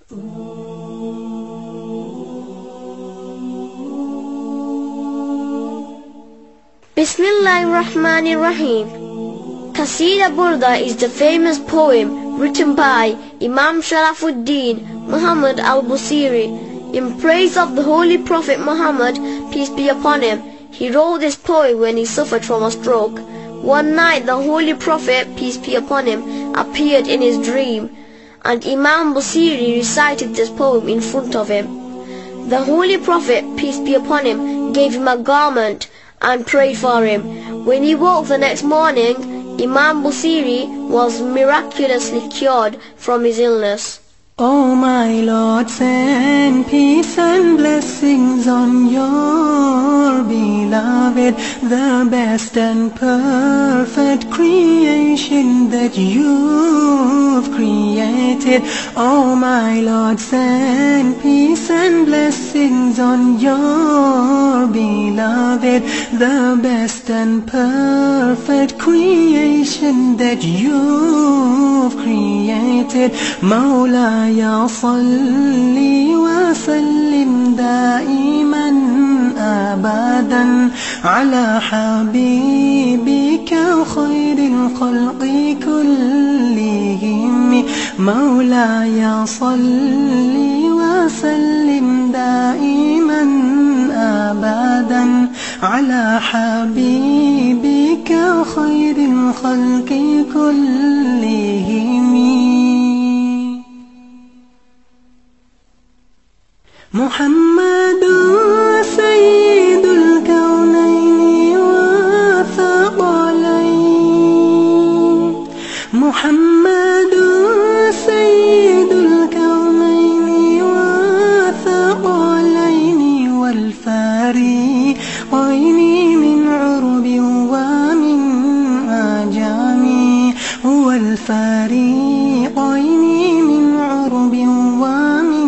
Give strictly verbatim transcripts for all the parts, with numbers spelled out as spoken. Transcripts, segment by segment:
Bismillahirrahmanirrahim. Qasida Burda is the famous poem written by Imam Sharafuddin Muhammad al-Busiri in praise of the Holy Prophet Muhammad, peace be upon him. He wrote this poem when he suffered from a stroke. One night the Holy Prophet, peace be upon him, appeared in his dream, and Imam Busiri recited this poem in front of him. The Holy Prophet, peace be upon him, gave him a garment and prayed for him. When he woke the next morning, Imam Busiri was miraculously cured from his illness. O my Lord, send peace and blessings on your beloved, the best and perfect creation that you've created. O my Lord, send peace and blessings on your beloved, the best and perfect creation that you've created. Mawla يا صلي وسلم دائما أبدا على حبيبك خير الخلق كلهم. مولاي صلي وسلم دائما أبدا على حبيبك خير الخلق كلهم. محمد سيد الكونين والثقلين. محمد سيد الكونين والثقلين والفريقين من عرب ومن عجم. والفريقين من عرب ومن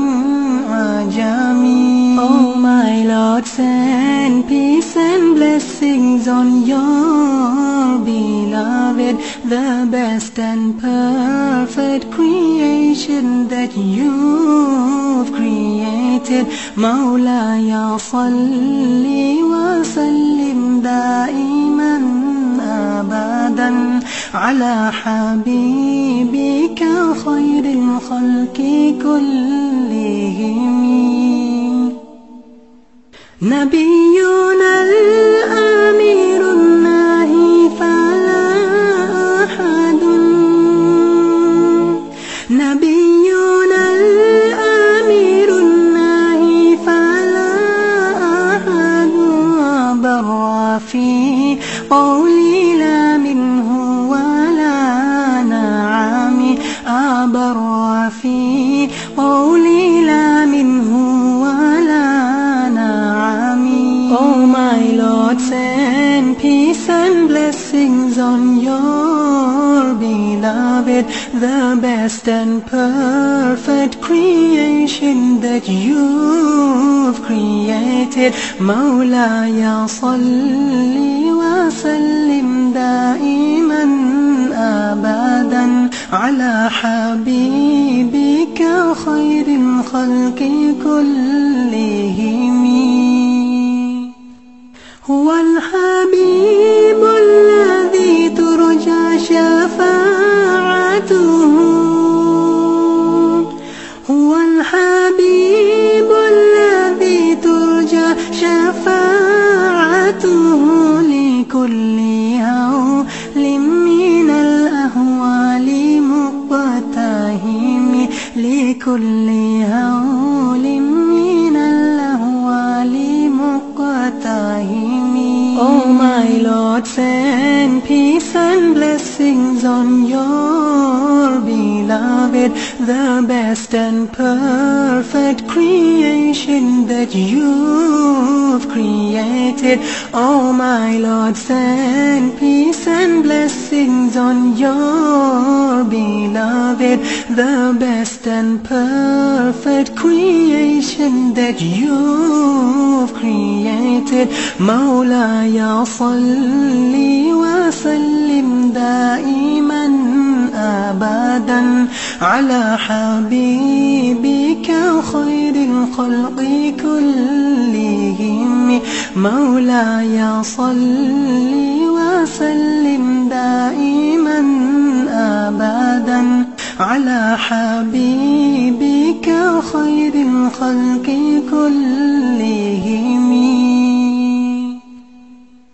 Oh my Lord, send peace and blessings on your beloved, the best and perfect creation that you've created. Mawlaya salli wa sallim daiman abadan ala habibika khairil khalqi kullihim. نبينا الأمير الناهي فلا أحد. نبينا الأمير الناهي فلا أحد أبر في قولي لا منه ولا نعم. أبر في قولي لا منه ولا نعم. Oh my Lord, send peace and blessings on your beloved, the best and perfect creation that you've created. Mawlaya salli wa sallim daiman abadan ala habibika khairil khalqi kullihim. هو الحبيب الذي ترجى شفاعته. هو الحبيب الذي ترجى شفاعته لكل هول من الأهوال مقتهم. لكل هول من الأهوال مقتهم. Oh my Lord, send peace and blessings on your beloved, the best and perfect creation that you've created. Oh my Lord, send peace and blessings on your beloved, the best and perfect creation that you've created. مولاي صلي وسلم دائما أبدا على حبيبك الخلق كلهم. مولاي صل وسلم دائما أبدا على حبيبك خير الخلق كلهم.